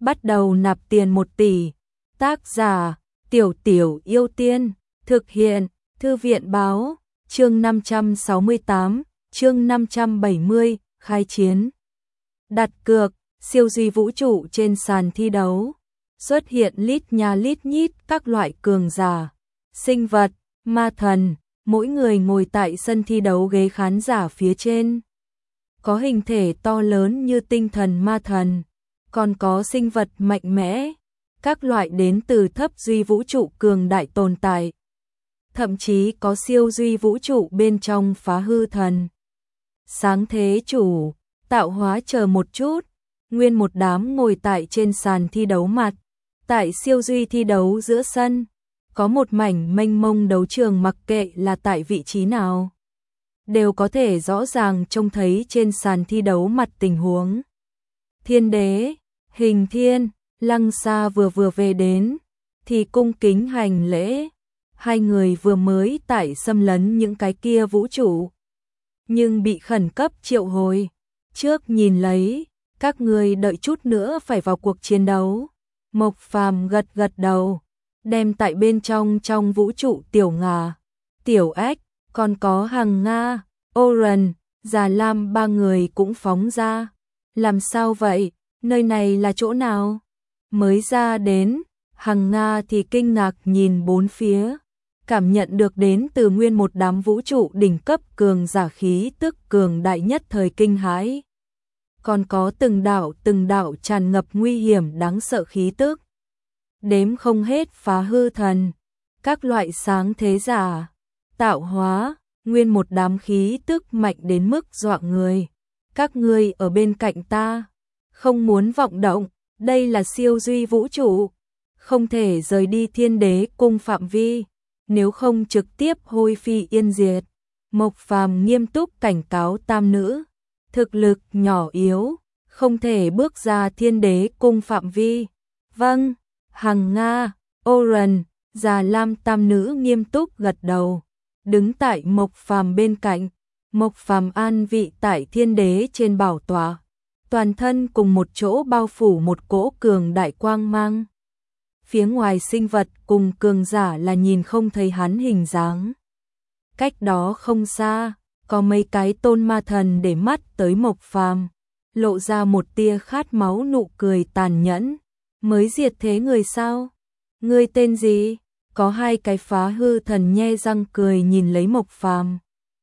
bắt đầu nạp tiền 1 tỷ. Tác giả, Tiểu Tiểu Yêu Tiên, thực hiện, Thư viện báo, chương 568, chương 570, khai chiến. Đặt cược, siêu duy vũ trụ trên sàn thi đấu. Xuất hiện lít nha lít nhít các loại cường giả, sinh vật, ma thần, mỗi người ngồi tại sân thi đấu ghế khán giả phía trên. Có hình thể to lớn như tinh thần ma thần, còn có sinh vật mạnh mẽ, các loại đến từ thấp duy vũ trụ cường đại tồn tại. Thậm chí có siêu duy vũ trụ bên trong phá hư thần. Sáng thế chủ, tạo hóa chờ một chút, nguyên một đám ngồi tại trên sàn thi đấu mặt. Tại siêu duy thi đấu giữa sân, có một mảnh mênh mông đấu trường mặc kệ là tại vị trí nào. Đều có thể rõ ràng trông thấy trên sàn thi đấu mặt tình huống. Thiên đế, Hình Thiên, Lăng Sa vừa về đến, thì cung kính hành lễ. Hai người vừa mới tại xâm lấn những cái kia vũ trụ, nhưng bị khẩn cấp triệu hồi. Trước nhìn lấy, các người đợi chút nữa phải vào cuộc chiến đấu. Mộc Phàm gật đầu, đem tại bên trong vũ trụ Tiểu Ngà, Tiểu Ếch, còn có Hằng Nga, Oren, Già Lam ba người cũng phóng ra. Làm sao vậy? Nơi này là chỗ nào? Mới ra đến, Hằng Nga thì kinh ngạc nhìn bốn phía, cảm nhận được đến từ nguyên một đám vũ trụ đỉnh cấp cường giả khí tức cường đại nhất thời kinh hãi. Còn có từng đạo tràn ngập nguy hiểm đáng sợ khí tức. Đếm không hết phá hư thần, các loại sáng thế giả, tạo hóa, nguyên một đám khí tức mạnh đến mức dọa người. Các ngươi ở bên cạnh ta, không muốn vọng động, đây là siêu duy vũ trụ, không thể rời đi thiên đế cung phạm vi, nếu không trực tiếp hôi phi yên diệt. Mộc Phàm nghiêm túc cảnh cáo tam nữ, thực lực nhỏ yếu, không thể bước ra thiên đế cung phạm vi. Vâng. Hằng Nga, Oren, Già Lam tam nữ nghiêm túc gật đầu, đứng tại Mộc Phàm bên cạnh. Mộc Phàm an vị tại thiên đế trên bảo tọa, toàn thân cùng một chỗ bao phủ một cỗ cường đại quang mang. Phía ngoài sinh vật cùng cường giả là nhìn không thấy hắn hình dáng. Cách đó không xa, có mấy cái tôn ma thần để mắt tới Mộc Phàm, lộ ra một tia khát máu nụ cười tàn nhẫn. Mới diệt thế người sao? Ngươi tên gì? Có hai cái phá hư thần nhe răng cười nhìn lấy Mộc Phàm.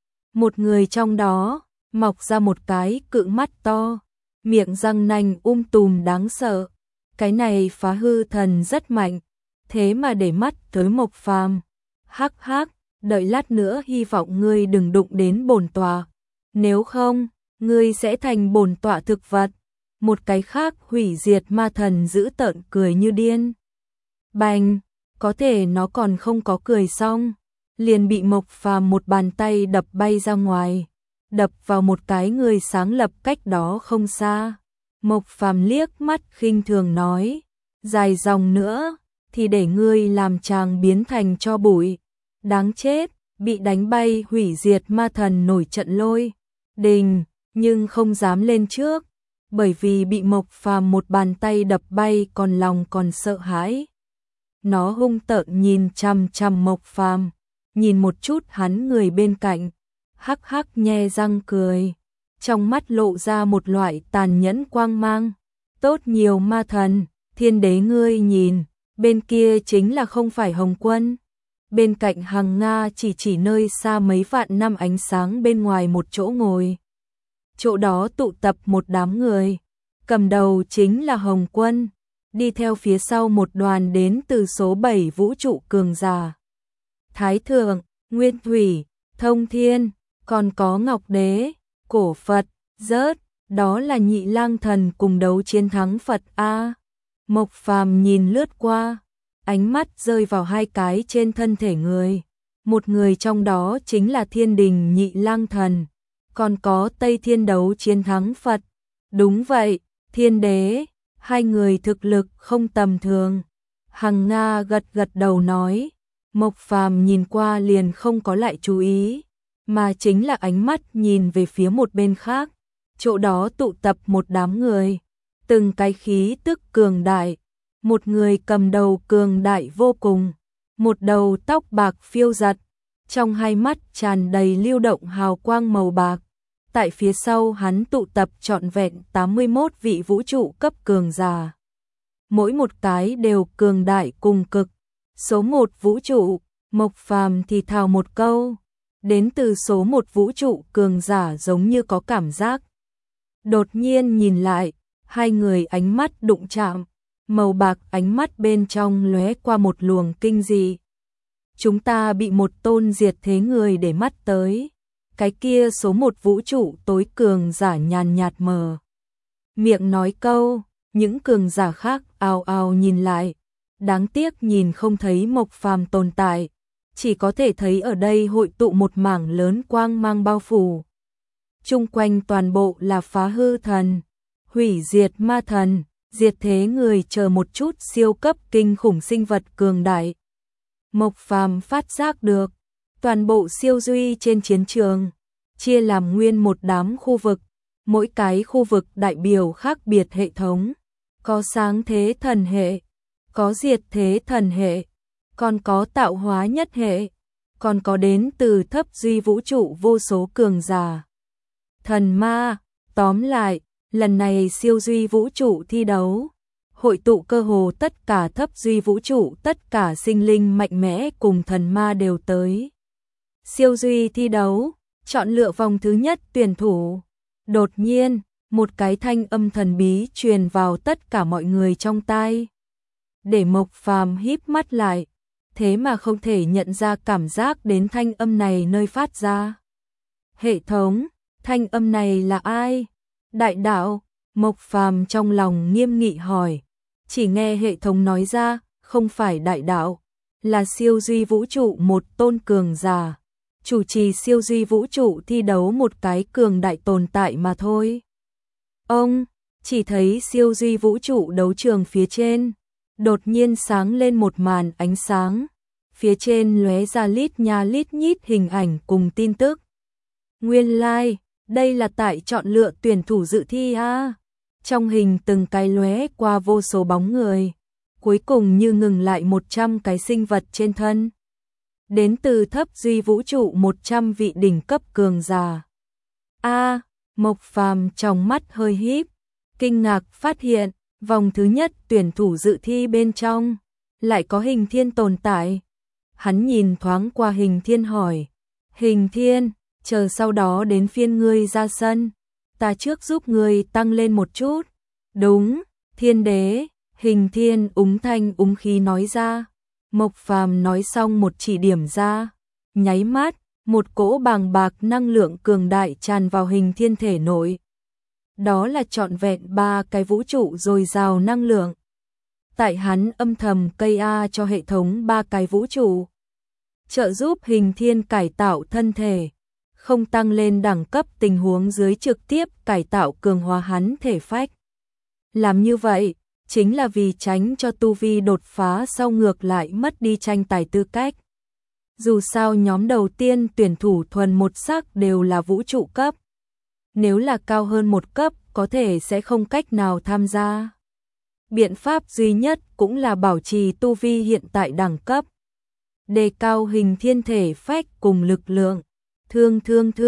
Một người trong đó mọc ra một cái cự mắt to, miệng răng nanh tùm đáng sợ. Cái này phá hư thần rất mạnh, thế mà để mắt tới Mộc Phàm. Hắc hắc, đợi lát nữa hy vọng ngươi đừng đụng đến bổn tọa, nếu không, ngươi sẽ thành bổn tọa thực vật. Một cái khác hủy diệt ma thần dữ tợn cười như điên. Bành, có thể nó còn không có cười xong, liền bị Mộc Phàm một bàn tay đập bay ra ngoài, đập vào một cái người sáng lập cách đó không xa. Mộc Phàm liếc mắt khinh thường nói, dài dòng nữa thì để ngươi làm chàng biến thành tro bụi. Đáng chết, bị đánh bay hủy diệt ma thần nổi trận lôi đình, nhưng không dám lên trước, bởi vì bị Mộc Phàm một bàn tay đập bay còn lòng còn sợ hãi. Nó hung tợn nhìn chằm chằm Mộc Phàm, nhìn một chút hắn người bên cạnh, hắc hắc nhe răng cười, trong mắt lộ ra một loại tàn nhẫn quang mang. Tốt nhiều ma thần, thiên đế ngươi nhìn, bên kia chính là không phải Hồng Quân. Bên cạnh Hằng Nga chỉ nơi xa mấy vạn năm ánh sáng bên ngoài một chỗ ngồi. Chỗ đó tụ tập một đám người, cầm đầu chính là Hồng Quân, đi theo phía sau một đoàn đến từ số 7 vũ trụ cường giả. Thái Thượng, Nguyên Thủy, Thông Thiên, còn có Ngọc Đế, Cổ Phật, Rớt, đó là Nhị Lang Thần cùng đấu chiến thắng Phật A. Mộc Phàm nhìn lướt qua, ánh mắt rơi vào hai cái trên thân thể người. Một người trong đó chính là Thiên Đình Nhị Lang Thần, còn có Tây Thiên đấu chiến thắng Phật. Đúng vậy, thiên đế, hai người thực lực không tầm thường. Hằng Nga gật đầu nói. Mộc Phàm nhìn qua liền không có lại chú ý, mà chính là ánh mắt nhìn về phía một bên khác. Chỗ đó tụ tập một đám người, từng cái khí tức cường đại, một người cầm đầu cường đại vô cùng, một đầu tóc bạc phiêu giật, trong hai mắt tràn đầy lưu động hào quang màu bạc. Tại phía sau hắn tụ tập trọn vẹn 81 vị vũ trụ cấp cường giả. Mỗi một cái đều cường đại cùng cực. Số 1 vũ trụ, Mộc Phàm thì thào một câu. Đến từ số 1 vũ trụ cường giả giống như có cảm giác. Đột nhiên nhìn lại, hai người ánh mắt đụng chạm, màu bạc ánh mắt bên trong lóe qua một luồng kinh dị. Chúng ta bị một tôn diệt thế người để mắt tới. Cái kia số 1 vũ trụ tối cường giả nhàn nhạt mờ miệng nói câu, những cường giả khác ào ào nhìn lại, đáng tiếc nhìn không thấy Mộc Phàm tồn tại, chỉ có thể thấy ở đây hội tụ một mảng lớn quang mang bao phủ. Chung quanh toàn bộ là phá hư thần, hủy diệt ma thần, diệt thế người chờ một chút siêu cấp kinh khủng sinh vật cường đại. Mộc Phàm phát giác được, toàn bộ siêu duy trên chiến trường chia làm nguyên một đám khu vực, mỗi cái khu vực đại biểu khác biệt hệ thống, có sáng thế thần hệ, có diệt thế thần hệ, còn có tạo hóa nhất hệ, còn có đến từ thấp duy vũ trụ vô số cường giả. Thần ma, tóm lại, lần này siêu duy vũ trụ thi đấu, hội tụ cơ hồ tất cả thấp duy vũ trụ, tất cả sinh linh mạnh mẽ cùng thần ma đều tới. Siêu duy thi đấu, chọn lựa vòng thứ nhất tuyển thủ. Đột nhiên, một cái thanh âm thần bí truyền vào tất cả mọi người trong tai. Để Mộc Phàm híp mắt lại, thế mà không thể nhận ra cảm giác đến thanh âm này nơi phát ra. Hệ thống, thanh âm này là ai? Đại đạo, Mộc Phàm trong lòng nghiêm nghị hỏi. Chỉ nghe hệ thống nói ra, không phải đại đạo, là siêu duy vũ trụ một tôn cường giả. Chủ trì siêu duy vũ trụ thi đấu một cái cường đại tồn tại mà thôi. Ông chỉ thấy siêu duy vũ trụ đấu trường phía trên, đột nhiên sáng lên một màn ánh sáng, phía trên lóe ra lít nha lít nhít hình ảnh cùng tin tức. Nguyên lai, đây là tại chọn lựa tuyển thủ dự thi a. Trong hình từng cái lóe qua vô số bóng người, cuối cùng như ngừng lại 100 cái sinh vật trên thân. Đến từ thấp duy vũ trụ 100 vị đỉnh cấp cường giả. Mộc Phàm trong mắt hơi híp, kinh ngạc phát hiện, vòng thứ nhất tuyển thủ dự thi bên trong, lại có Hình Thiên tồn tại. Hắn nhìn thoáng qua Hình Thiên hỏi, Hình Thiên, chờ sau đó đến phiên ngươi ra sân, ta trước giúp ngươi tăng lên một chút. Đúng, Thiên đế, Hình Thiên úng thanh úng khí nói ra. Mộc Phàm nói xong một chỉ điểm ra, nháy mắt, một cỗ bàng bạc năng lượng cường đại tràn vào Hình Thiên thể nội. Đó là trọn vẹn 3 cái vũ trụ dồi dào năng lượng. Tại hắn âm thầm cây A cho hệ thống 3 cái vũ trụ, trợ giúp Hình Thiên cải tạo thân thể, không tăng lên đẳng cấp tình huống dưới trực tiếp cải tạo cường hóa hắn thể phách. Làm như vậy, chính là vì tránh cho tu vi đột phá sau ngược lại mất đi tranh tài tư cách. Dù sao nhóm đầu tiên tuyển thủ thuần một sắc đều là vũ trụ cấp. Nếu là cao hơn một cấp có thể sẽ không cách nào tham gia. Biện pháp duy nhất cũng là bảo trì tu vi hiện tại đẳng cấp. Đề cao Hình Thiên thể phách cùng lực lượng. Thương,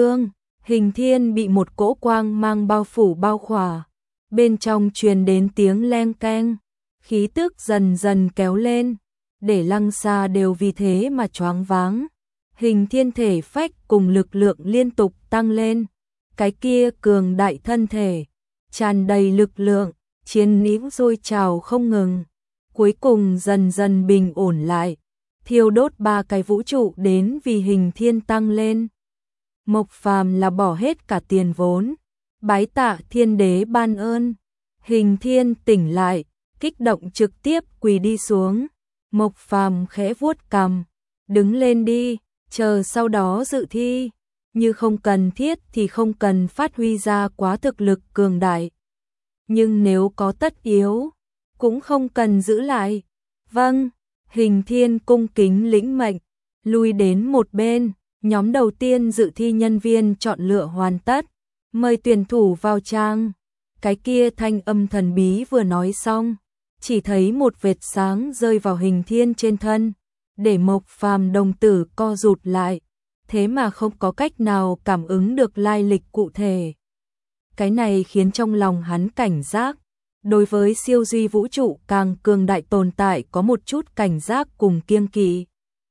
Hình Thiên bị một cỗ quang mang bao phủ bao khỏa. Bên trong truyền đến tiếng leng keng, khí tức dần dần kéo lên, để Lăng Sa đều vì thế mà choáng váng. Hình Thiên thể phách cùng lực lượng liên tục tăng lên, cái kia cường đại thân thể, tràn đầy lực lượng, chiến níu sôi trào không ngừng, cuối cùng dần dần bình ổn lại, thiêu đốt 3 cái vũ trụ đến vì Hình Thiên tăng lên. Mộc Phàm là bỏ hết cả tiền vốn, bái tạ Thiên đế ban ơn. Hình Thiên tỉnh lại, kích động trực tiếp quỳ đi xuống. Mộc Phàm khẽ vuốt cằm, đứng lên đi, chờ sau đó dự thi, như không cần thiết thì không cần phát huy ra quá thực lực cường đại. Nhưng nếu có tất yếu, cũng không cần giữ lại. Vâng, Hình Thiên cung kính lĩnh mệnh, lui đến một bên, nhóm đầu tiên dự thi nhân viên chọn lựa hoàn tất, mời tuyển thủ vào trang. Cái kia thanh âm thần bí vừa nói xong, chỉ thấy một vệt sáng rơi vào Hình Thiên trên thân, để Mộc Phàm đồng tử co rụt lại, thế mà không có cách nào cảm ứng được lai lịch cụ thể. Cái này khiến trong lòng hắn cảnh giác, đối với siêu duy vũ trụ càng cường đại tồn tại có một chút cảnh giác cùng kiêng kỵ.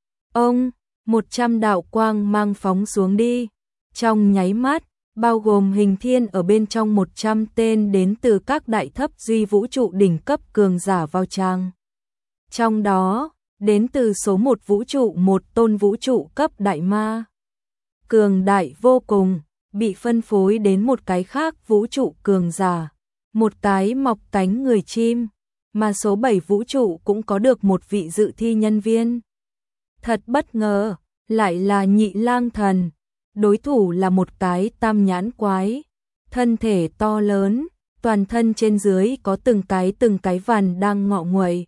Ông, 100 đạo quang mang phóng xuống đi, trong nháy mắt, bao gồm Hình Thiên ở bên trong 100 tên đến từ các đại thấp duy vũ trụ đỉnh cấp cường giả vào trang. Trong đó, đến từ số 1 vũ trụ một tôn vũ trụ cấp đại ma. Cường đại vô cùng, bị phân phối đến một cái khác vũ trụ cường giả, một cái mọc cánh người chim, mà số 7 vũ trụ cũng có được một vị dự thi nhân viên. Thật bất ngờ, lại là Nhị Lang Thần, đối thủ là một cái tam nhãn quái, thân thể to lớn, toàn thân trên dưới có từng cái vằn đang ngọ nguậy.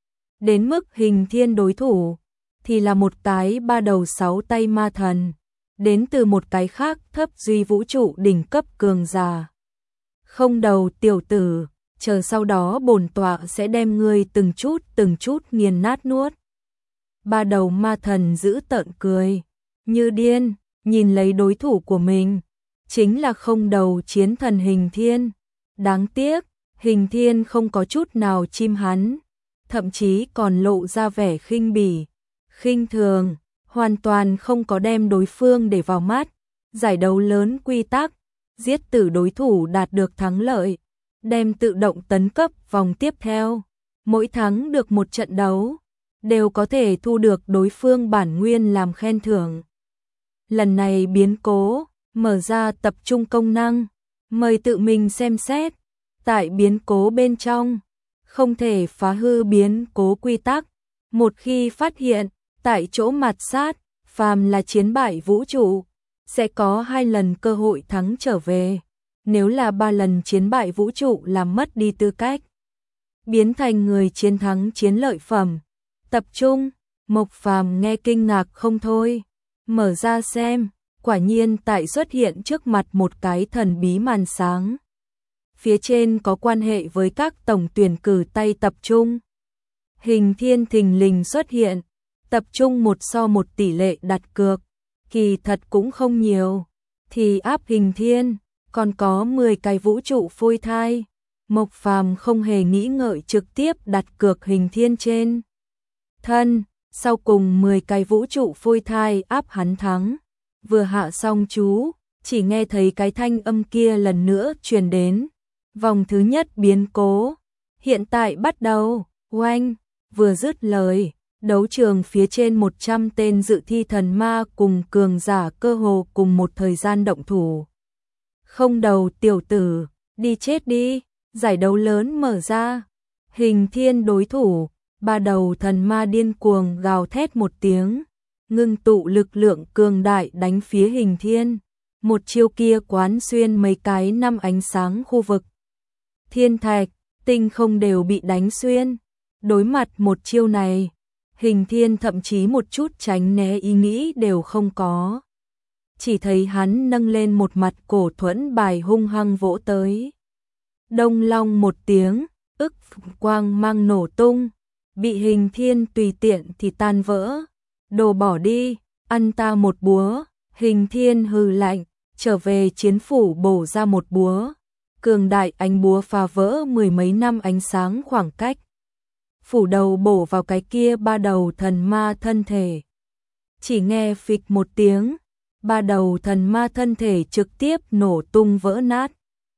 Đến mức Hình Thiên đối thủ thì là một cái ba đầu sáu tay ma thần, đến từ một cái khác thấp duy vũ trụ đỉnh cấp cường giả. Không đầu tiểu tử, chờ sau đó bổn tọa sẽ đem ngươi từng chút nghiền nát nuốt. Ba đầu ma thần giữ tợn cười, như điên, nhìn lấy đối thủ của mình, chính là không đầu chiến thần Hình Thiên. Đáng tiếc, Hình Thiên không có chút nào chim hắn, thậm chí còn lộ ra vẻ khinh bỉ, khinh thường, hoàn toàn không có đem đối phương để vào mắt. Giải đấu lớn quy tắc, giết tử đối thủ đạt được thắng lợi, đem tự động tấn cấp vòng tiếp theo. Mỗi thắng được một trận đấu, đều có thể thu được đối phương bản nguyên làm khen thưởng. Lần này biến cố, mở ra tập trung công năng, mời tự mình xem xét. Tại biến cố bên trong, không thể phá hư biến cố quy tắc. Một khi phát hiện, tại chỗ mạt sát, phàm là chiến bại vũ trụ, sẽ có 2 lần cơ hội thắng trở về. Nếu là 3 lần chiến bại vũ trụ làm mất đi tư cách, biến thành người chiến thắng chiến lợi phẩm. Tập trung, Mộc Phàm nghe kinh ngạc không thôi, mở ra xem, quả nhiên tại xuất hiện trước mặt một cái thần bí màn sáng. Phía trên có quan hệ với các tổng tuyển cử tay tập trung. Hình Thiên thình lình xuất hiện, tập trung 1:1 tỷ lệ đặt cược, kỳ thật cũng không nhiều, thì áp Hình Thiên, còn có 10 cái vũ trụ phôi thai. Mộc Phàm không hề nghĩ ngợi trực tiếp đặt cược Hình Thiên trên thân, sau cùng 10 cái vũ trụ phôi thai áp hắn thắng. Vừa hạ xong chú, chỉ nghe thấy cái thanh âm kia lần nữa truyền đến. Vòng thứ nhất biến cố, hiện tại bắt đầu. Oanh, vừa dứt lời, đấu trường phía trên 100 tên dự thi thần ma cùng cường giả cơ hồ cùng một thời gian động thủ. Không đầu tiểu tử, đi chết đi, giải đấu lớn mở ra. Hình Thiên đối thủ, ba đầu thần ma điên cuồng gào thét một tiếng, ngưng tụ lực lượng cường đại đánh phía Hình Thiên. Một chiêu kia quán xuyên mấy cái năm ánh sáng khu vực. Thiên thạch, tinh không đều bị đánh xuyên. Đối mặt một chiêu này, Hình Thiên thậm chí một chút tránh né ý nghĩ đều không có. Chỉ thấy hắn nâng lên một mặt cổ thuẫn bài hung hăng vỗ tới. Đông long một tiếng, ức quang mang nổ tung, bị Hình Thiên tùy tiện thì tan vỡ. Đồ bỏ đi, ăn ta một búa. Hình Thiên hừ lạnh, trở về chiến phủ bổ ra một búa. Cường đại ánh búa phá vỡ 10 mấy năm ánh sáng khoảng cách. Phủ đầu bổ vào cái kia ba đầu thần ma thân thể. Chỉ nghe phịch một tiếng, ba đầu thần ma thân thể trực tiếp nổ tung vỡ nát.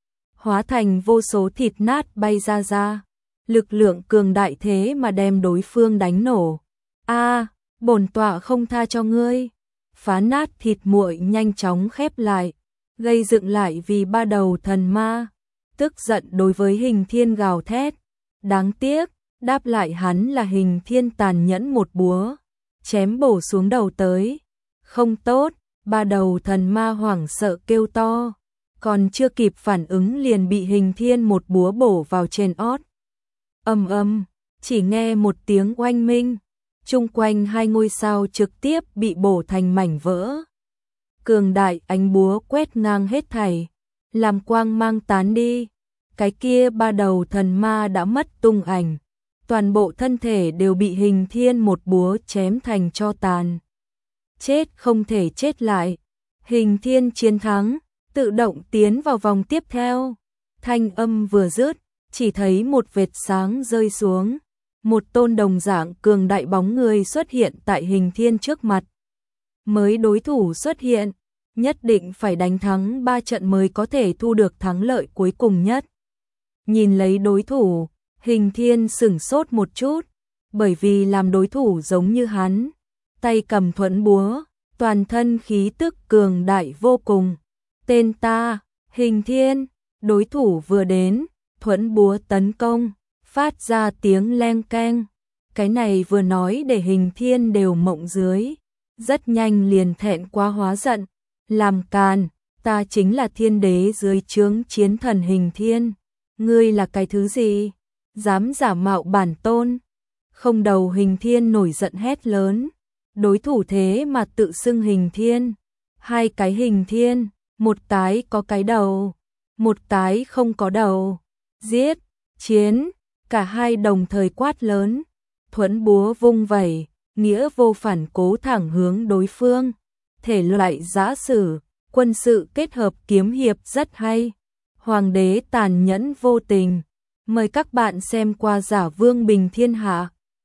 Hóa thành vô số thịt nát bay ra. Lực lượng cường đại thế mà đem đối phương đánh nổ. A, bổn tọa không tha cho ngươi. Phá nát thịt muội nhanh chóng khép lại, gây dựng lại vì ba đầu thần ma. Tức giận đối với Hình Thiên gào thét. Đáng tiếc, đáp lại hắn là Hình Thiên tàn nhẫn một búa, chém bổ xuống đầu tới. Không tốt, ba đầu thần ma hoảng sợ kêu to, còn chưa kịp phản ứng liền bị Hình Thiên một búa bổ vào trên ót. Ầm, chỉ nghe một tiếng oanh minh, chung quanh 2 ngôi sao trực tiếp bị bổ thành mảnh vỡ. Cường đại ánh búa quét ngang hết thảy, làm quang mang tán đi. cái kia ba đầu thần ma đã mất tung ảnh, toàn bộ thân thể đều bị Hình Thiên một búa chém thành tro tàn. Chết không thể chết lại, Hình Thiên chiến thắng, tự động tiến vào vòng tiếp theo. Thanh âm vừa dứt, chỉ thấy một vệt sáng rơi xuống, một tôn đồng dạng cường đại bóng người xuất hiện tại Hình Thiên trước mặt. Mới đối thủ xuất hiện, nhất định phải đánh thắng 3 trận mới có thể thu được thắng lợi cuối cùng nhất. Nhìn lấy đối thủ, Hình Thiên sửng sốt một chút, bởi vì làm đối thủ giống như hắn, tay cầm thuẫn búa, toàn thân khí tức cường đại vô cùng. Tên ta, Hình Thiên, đối thủ vừa đến, thuẫn búa tấn công, phát ra tiếng leng keng. Cái này vừa nói để Hình Thiên đều mộng dưới, rất nhanh liền thẹn quá hóa giận, làm càn, ta chính là thiên đế dưới trướng chiến thần Hình Thiên, ngươi là cái thứ gì, dám giả mạo bản tôn. Không đầu Hình Thiên nổi giận hét lớn, đối thủ thế mà tự xưng Hình Thiên, hai cái Hình Thiên, một cái có cái đầu, một cái không có đầu, giết, chiến, cả hai đồng thời quát lớn, thuẫn búa vung vẩy, nghĩa vô phản cố thẳng hướng đối phương. Thể loại giã sử, quân sự kết hợp kiếm hiệp rất hay. Hoàng đế tàn nhẫn vô tình. Mời các bạn xem qua Giả Vương Bình Thiên Hạ.